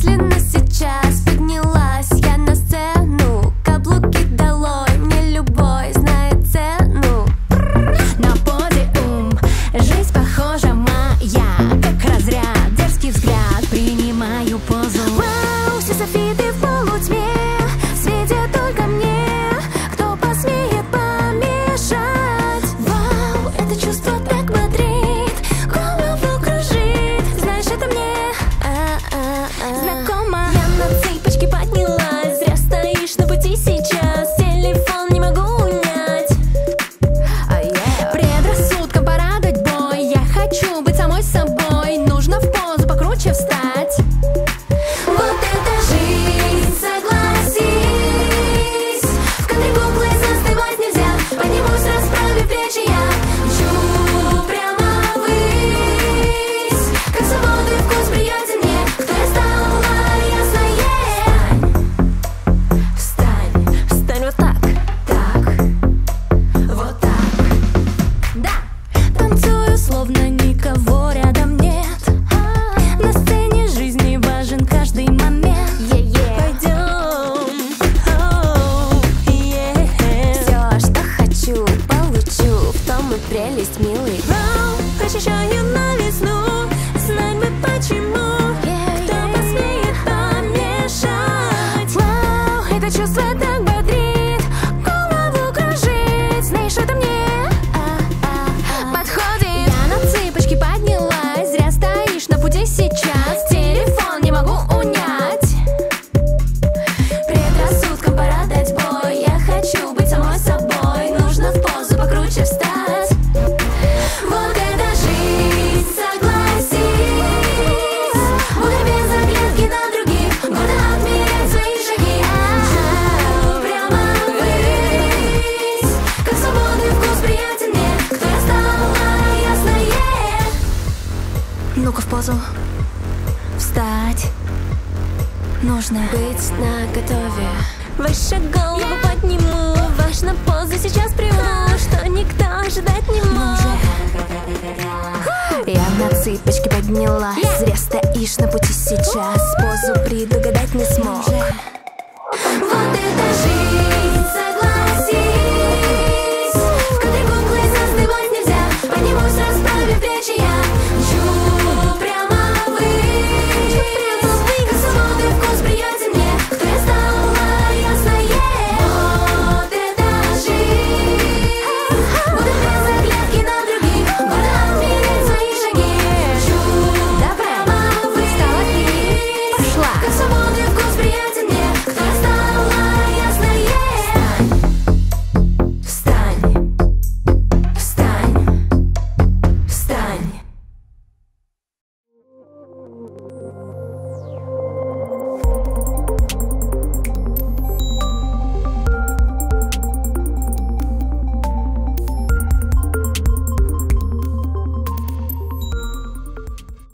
мысленно сейчас поднялась я на сцену. Каблуки долой, мне любой знает цену. На подиум жизнь похожа моя, как разряд, дерзкий взгляд, принимаю позу. Вау, все софиты в полутьме светят только мне. Кто посмеет помешать? Вау, это чувство так бодрит, голову кружит. Знаешь, это мне знакомо. Я на цыпочки поднялась, зря стоишь на пути сейчас. Телефон не могу унять. Предрассудкам пора дать бой, я хочу быть самой собой. Нужно в позу покруче встать. Вот это жизнь, согласись. В кадре куклы застывать нельзя. Поднимусь, расправив плечи, я мчу прямо ввысь. Как свободы вкус приятен мне. Кто я стала, ясно. Встань, встань вот так, вот так. Да, танцую, словно никого рядом нет. На сцене жизни важен каждый момент. Пойдем, все, что хочу, получу. В том и прелесть, милый. Вау, ощущаю новизну. Знать бы почему. Кто посмеет помешать? Вау, это чувство так бодрит, голову кружит. Знаешь, это мне подходит. Я на цыпочки поднялась, зря стоишь на пути сейчас. Телефон не могу унять. Предрассудкам пора дать бой. Я хочу быть самой собой. Нужно в позу покруче встать. Вот это жизнь, согласись. Буду без оглядки на других. Буду отмерять свои шаги. Мчу прямо ввысь. Как свободный вкус приятен мне. Кто я стала, ясно. Ну-ка в позу. Встать. Нужно быть наготове. Выше голову подниму. Важно позу сейчас приму, что никто ожидать не может. Я на цыпочки поднялась, зря стоишь на пути сейчас. Позу предугадать не смог. Вот это жизнь.